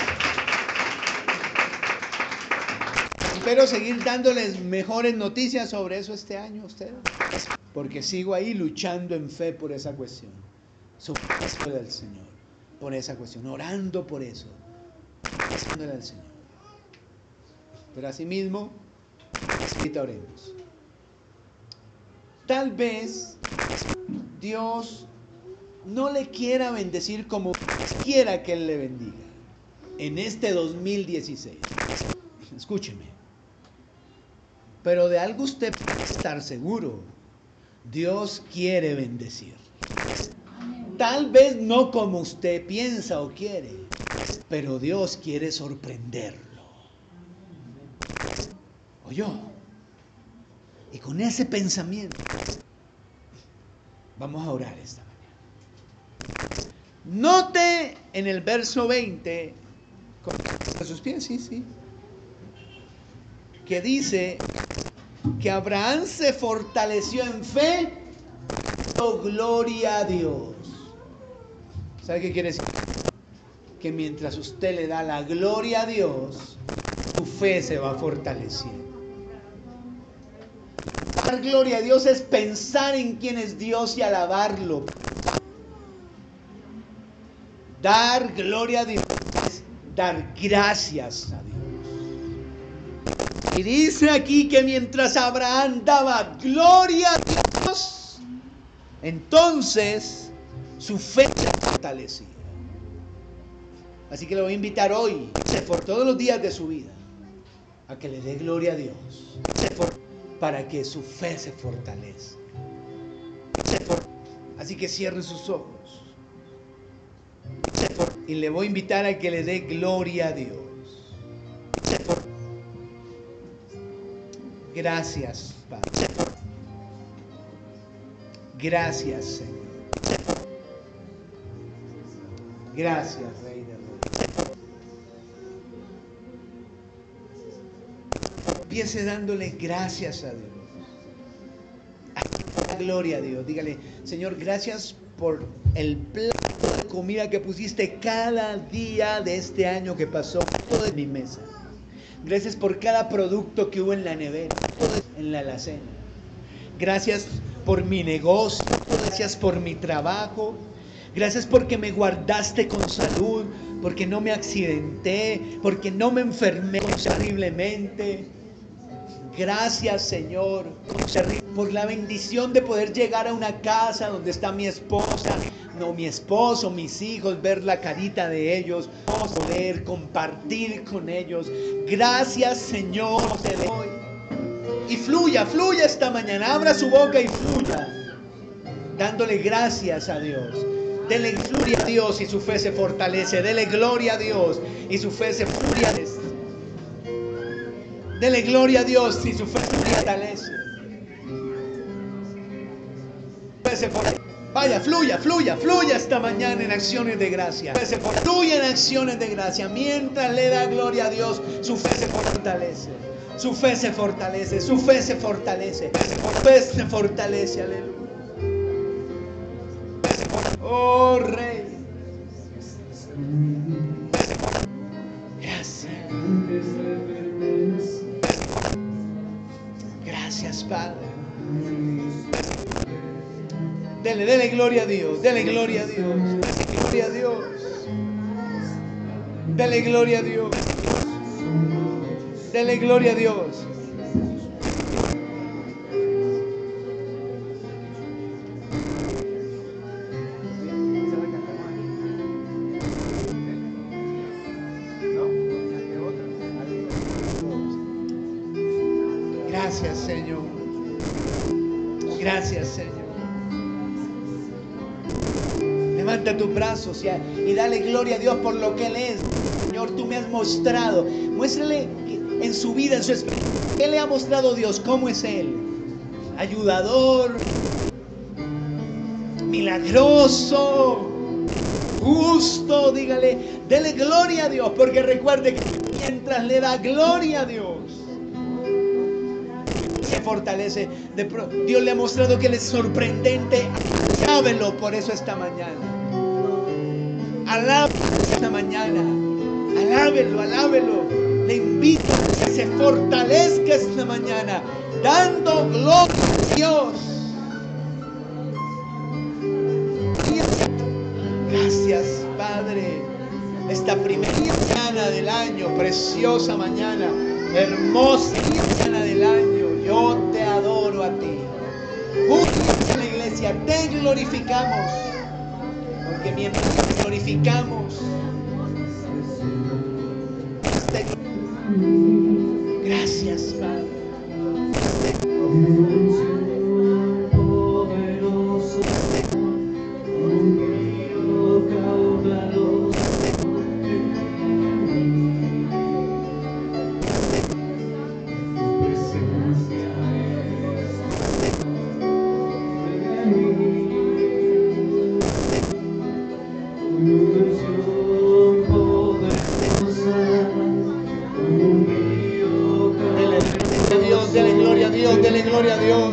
espero seguir dándoles mejores noticias sobre eso este año a ustedes, porque sigo ahí luchando en fe por esa cuestión, suplicándole al Señor por esa cuestión, orando por eso, suplicándole al Señor. Pero asimismo, ahorita oremos. Tal vez Dios no le quiera bendecir como quiera que Él le bendiga en este dos mil dieciséis. Escúcheme. Pero de algo usted puede estar seguro. Dios quiere bendecir. Tal vez no como usted piensa o quiere, pero Dios quiere sorprenderlo. ¿Oyó? Y con ese pensamiento vamos a orar esta mañana. Note en el verso veinte, con sus pies, sí, sí, que dice que Abraham se fortaleció en fe, oh, gloria a Dios. ¿Sabe qué quiere decir? Que mientras usted le da la gloria a Dios, su fe se va fortaleciendo. Dar gloria a Dios es pensar en quién es Dios y alabarlo. Dar gloria a Dios es dar gracias a Dios. Y dice aquí que mientras Abraham daba gloria a Dios, entonces su fe se fortalecía. Así que le voy a invitar hoy, por todos los días de su vida, a que le dé gloria a Dios, para que su fe se fortalezca. Así que cierre sus ojos. Y le voy a invitar a que le dé gloria a Dios. Gracias, Padre. Gracias, Señor. Gracias, Rey de Reyes. Empiece dándole gracias a Dios. Gloria a Dios. Dígale, Señor, gracias por el plato de comida que pusiste cada día de este año que pasó todo en mi mesa. Gracias por cada producto que hubo en la nevera, en la alacena. Gracias por mi negocio, gracias por mi trabajo. Gracias porque me guardaste con salud, porque no me accidenté, porque no me enfermé terriblemente. Gracias, Señor, por la bendición de poder llegar a una casa donde está mi esposa, no mi esposo, mis hijos, ver la carita de ellos, poder compartir con ellos. Gracias, Señor, te doy. Y fluya, fluya esta mañana, abra su boca y fluya, dándole gracias a Dios. Dele gloria a Dios y su fe se fortalece. Dele gloria a Dios y su fe se fortalece. Dele gloria a Dios y su fe se fortalece. Vaya, fluya, fluya, fluya esta mañana en acciones de gracia. Fluya en acciones de gracia. Mientras le da gloria a Dios, su fe se fortalece. Su fe se fortalece, su fe se fortalece. Su fe se fortalece, aleluya. Oh Rey, gracias. Gracias, Padre. Dele, dele gloria a Dios, dele gloria a Dios, gloria a Dios. Dele gloria a Dios. Dele gloria a Dios. Gracias, Señor. Gracias, Señor. Levanta tus brazos y, y dale gloria a Dios por lo que Él es. Señor, tú me has mostrado. Muéstrale en su vida, en su espíritu. ¿Qué le ha mostrado Dios? ¿Cómo es Él? Ayudador, milagroso, justo. Dígale, dele gloria a Dios, porque recuerde que mientras le da gloria a Dios, se fortalece. De pro, Dios le ha mostrado que Él es sorprendente. Alábelo por eso esta mañana. Alábelo esta mañana. Alábelo, alábelo. Le invito a que se fortalezca esta mañana, dando gloria a Dios. Gracias, Padre. Esta primera mañana del año, preciosa mañana, hermosa mañana del año, yo te adoro a ti. Juntos en la iglesia te glorificamos, porque mientras te glorificamos, te... gracias, Padre. Dele gloria a Dios, dele gloria a Dios.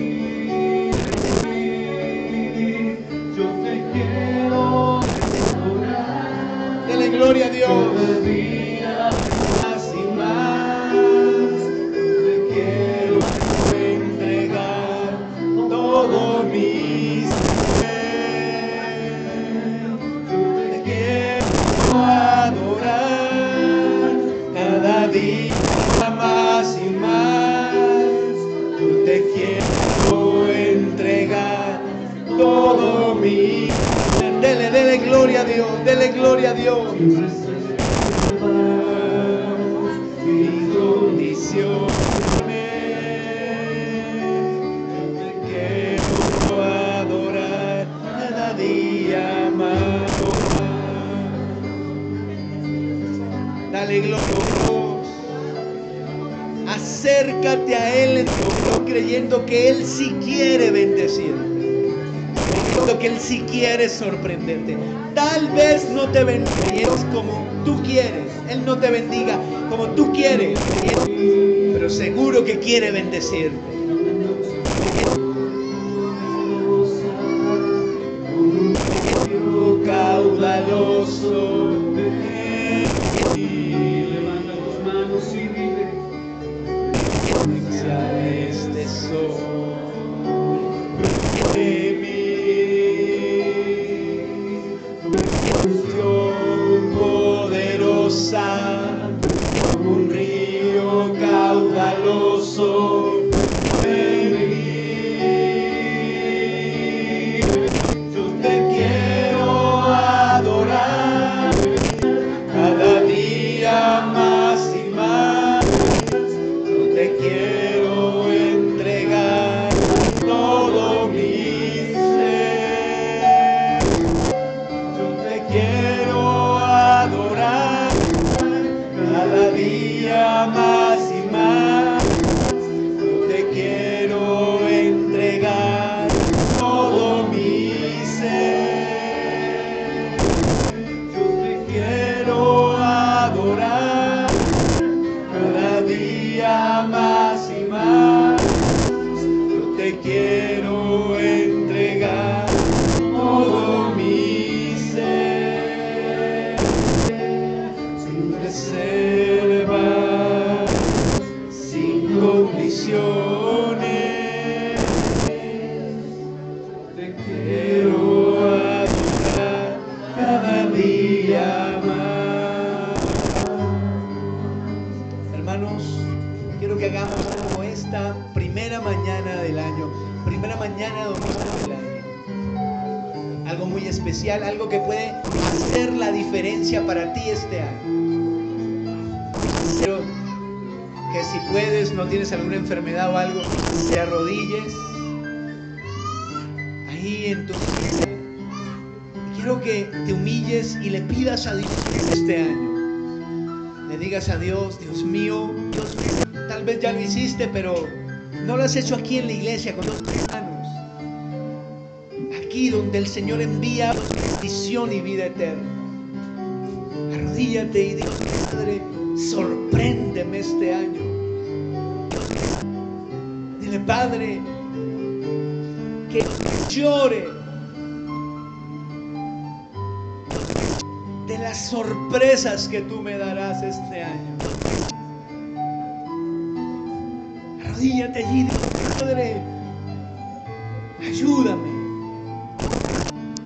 Yo te quiero adorar. Dele gloria a Dios. Más y más. Te quiero entregar todo mi ser. Te quiero adorar cada día más y más. Te quiero entregar todo mi ser. Dele, dele gloria a Dios, dele gloria a Dios. Mi condición, te quiero adorar cada día más. Dale gloria a Dios. Acércate a Él en tu creyendo que Él sí quiere bendecirte, creyendo que Él sí quiere sorprenderte. Tal vez no te bendiga como tú quieres, Él no te bendiga como tú quieres, pero seguro que quiere bendecirte. Caudaloso, levanta tus manos y dile: este sol de mí, unción poderosa, como un río caudaloso. caudaloso venir. Yo te quiero adorar cada día más y más. Yo te quiero entregar todo mi ser. Yo te quiero adorar cada día más y más. Yo te quiero entregar todo mi ser. Yo te quiero adorar cada día más y más. Yo te quiero entregar todo mi ser. Sin reservas, sin condiciones. Te quiero adorar cada día más. Hermanos, quiero que hagamos como esta primera mañana del año, primera mañana domingo del año. Algo muy especial, algo que puede hacer la diferencia para ti este año. Quiero que si puedes, no tienes alguna enfermedad o algo, te arrodilles ahí en tu silla. Quiero que te humilles y le pidas a Dios este año. Le digas a Dios: Dios mío, Dios mío, tal vez ya lo hiciste, pero no lo has hecho aquí en la iglesia con los hermanos. Aquí donde el Señor envía bendición y vida eterna. Arrodíllate y Dios, Padre, sorpréndeme este año. Dile: Padre, que llore de las sorpresas que tú me darás este año. Arrodíllate allí, Dios, Padre, ayúdame.